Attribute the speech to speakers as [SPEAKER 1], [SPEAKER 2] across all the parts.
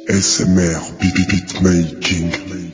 [SPEAKER 1] SMR, beatmaking.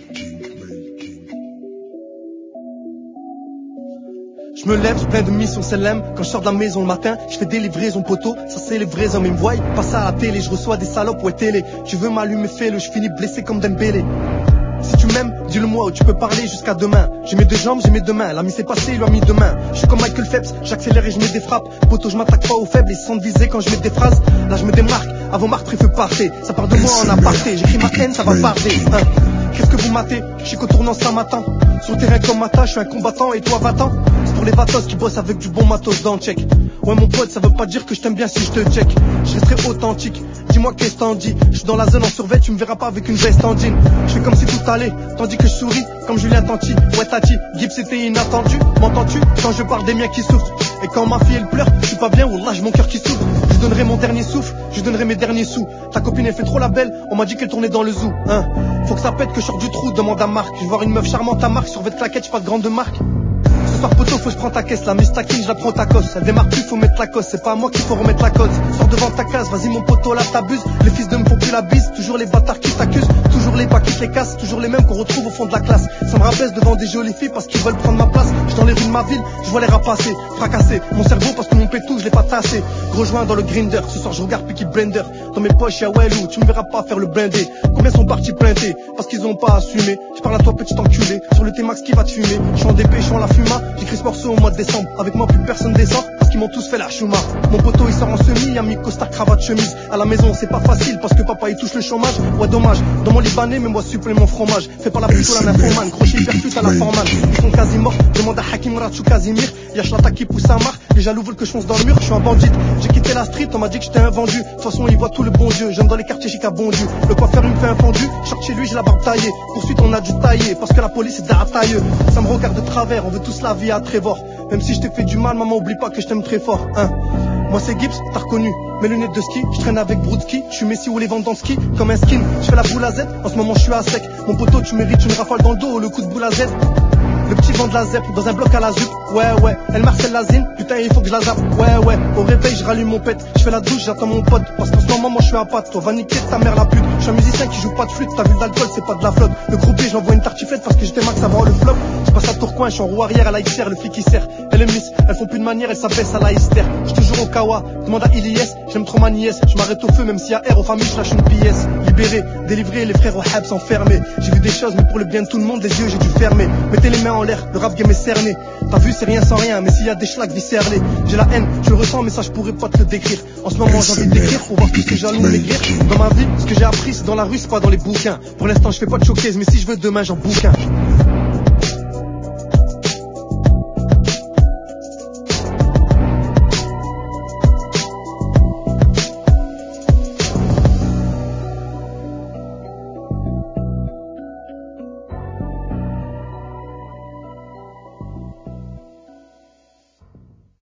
[SPEAKER 2] Je me lève, je plein de missions CLM. Quand je sors de la maison le matin, je fais des livraisons poteau. Ça c'est les vrais hommes, ils me voient, passe à la télé. Je reçois des salopes, ouais télé. Tu veux m'allumer, fais-le, je finis blessé comme Dembélé. Si tu m'aimes, dis-le-moi ou tu peux parler jusqu'à demain. J'ai mes deux jambes, j'ai mes deux mains. L'ami s'est passé, il lui a mis deux mains. Je suis comme Michael Phelps, j'accélère et je mets des frappes. Poteau, je m'attaque pas aux faibles, ils se sentent visés quand je mets des phrases. Là je me démarque, avant Marc préfeu parter. Ça part de moi en aparté, j'écris ma haine, ça va barder. Qu'est-ce que vous matez? Je suis qu'au tournant ça m'attend. Sur le terrain comme Mata, je suis un combattant et toi va-t'en. C'est pour les vatos qui bossent avec du bon matos dans le check. Ouais mon pote, ça veut pas dire que je t'aime bien si je te check. Je resterai authentique, dis-moi qu'est-ce t'en dis. Je suis dans la zone en survêt, tu me verras pas avec une veste en jean. Je fais comme si tout allait, tandis que je souris comme Julien Tanti. Ouais Tati, Gibbs c'était inattendu. M'entends-tu quand je parle des miens qui souffrent? Et quand ma fille elle pleure, je suis pas bien, wallah j'ai mon cœur qui souffre. Je donnerai mon dernier souffle, je donnerai mes derniers sous. Ta copine elle fait trop la belle, on m'a dit qu'elle tournait dans le zoo. Faut que ça pète que je sors du trou, demande à Marc. Je vais voir une meuf charmante à Marc, sur vêt claquette, j'pas de grande marque. Ce soir poteau, faut que je prends ta caisse, la mise taquine, je la prends ta cosse. Elle démarre plus, faut mettre la cosse, c'est pas à moi qu'il faut remettre la cause. Sors devant ta case, vas-y mon poteau, là t'abuses. Les fils de me font plus la bise, toujours les bâtards qui t'accusent. Toujours les pas qui te les cassent, toujours les mêmes qu'on retrouve au fond de la classe. Ça me rabaisse devant des jolies filles parce qu'ils veulent prendre ma place. Je dans les rues de ma ville, je vois les rats passer, fracasser mon cerveau parce que mon pétou je l'ai pas tassé. Rejoins dans le grinder, ce soir je regarde Peaky Blender. Dans mes poches y'a Wellou, tu me verras pas faire le blindé. Combien sont partis plaintés parce qu'ils ont pas assumé. Je parle à toi petit enculé, sur le T-Max qui va te fumer. Je suis en DP, je suis en la fuma, j'écris ce morceau au mois de décembre. Avec moi plus personne descend parce qu'ils m'ont tous fait la chouma. Mon poteau il sort en semi, ami costard, cravate, chemise. À la maison c'est pas facile parce que papa il touche le chômage. Ouais dommage, dans mon libanais mais moi supplément mon fromage. Fais pas la plutôt la nymphomane, crochet hypercute à la formane. Ils sont quasi morts, demande à Hakim Ratchou Casimir. Y'a Chlata qui pousse à marre, les jaloux veulent que je fonce dans le mur. Je suis un bandit, j'ai quitté la street, on m'a dit que j'étais un vendu. De toute façon il voit tout le bon Dieu, j'aime dans les quartiers chic à bon Dieu. Le coiffeur il me fait un fendu, je chez lui j'ai la barbe taillée. Poursuite on a dû tailler, parce que la police est tailleux. Ça me regarde de travers, on veut tous la vie à Trevor. Même si je t'ai fait du mal, maman oublie pas que je t'aime très fort. Moi c'est Gibbs, t'as reconnu mes lunettes de ski, je traîne avec Broudski, je suis Messi ou les Lewandowski, comme un skin, je fais la boule à Z, en ce moment je suis à sec. Mon poteau tu mérites une rafale dans le dos, le coup de boule à Z. Le petit vent de la ZEP, dans un bloc à la ZUP. Ouais, elle Marcel Lazine, putain il faut que je la zappe. Ouais, au réveil je rallume mon pet. Je fais la douche, j'attends mon pote. Parce qu'en ce moment moi je suis à patte. Toi va niquer ta mère la pute. Je suis un musicien qui joue pas de flûte. Ta ville d'alcool c'est pas de la flotte. Le groupé j'envoie une tartiflette parce que j'étais max avant le flop. Je passe à Tourcoing, je suis en roue arrière à la XR. Le flic qui sert, elle est miss. Elles font plus de manière, elles s'abaissent à la hystère. J'suis toujours au Kawa, demande à Ilyes. J'aime trop ma nièce, je m'arrête au feu même s'il y a R aux familles, je lâche une pièce. Libéré, délivré, les frères au Habs enfermés. J'ai vu des choses mais pour le bien de tout le monde, les yeux j'ai dû fermer. Mettez les mains en l'air, le rap game est cerné. T'as vu c'est rien sans rien, mais s'il y a des schlags viscérés. J'ai la haine, je le ressens mais ça je pourrais pas te le décrire. En ce moment j'ai envie d'écrire pour voir tout ce que jaloux maigrir. Dans ma vie, ce que j'ai appris c'est dans la rue, c'est pas dans les bouquins. Pour l'instant je fais pas de showcase, mais si je veux demain j'en bouquin.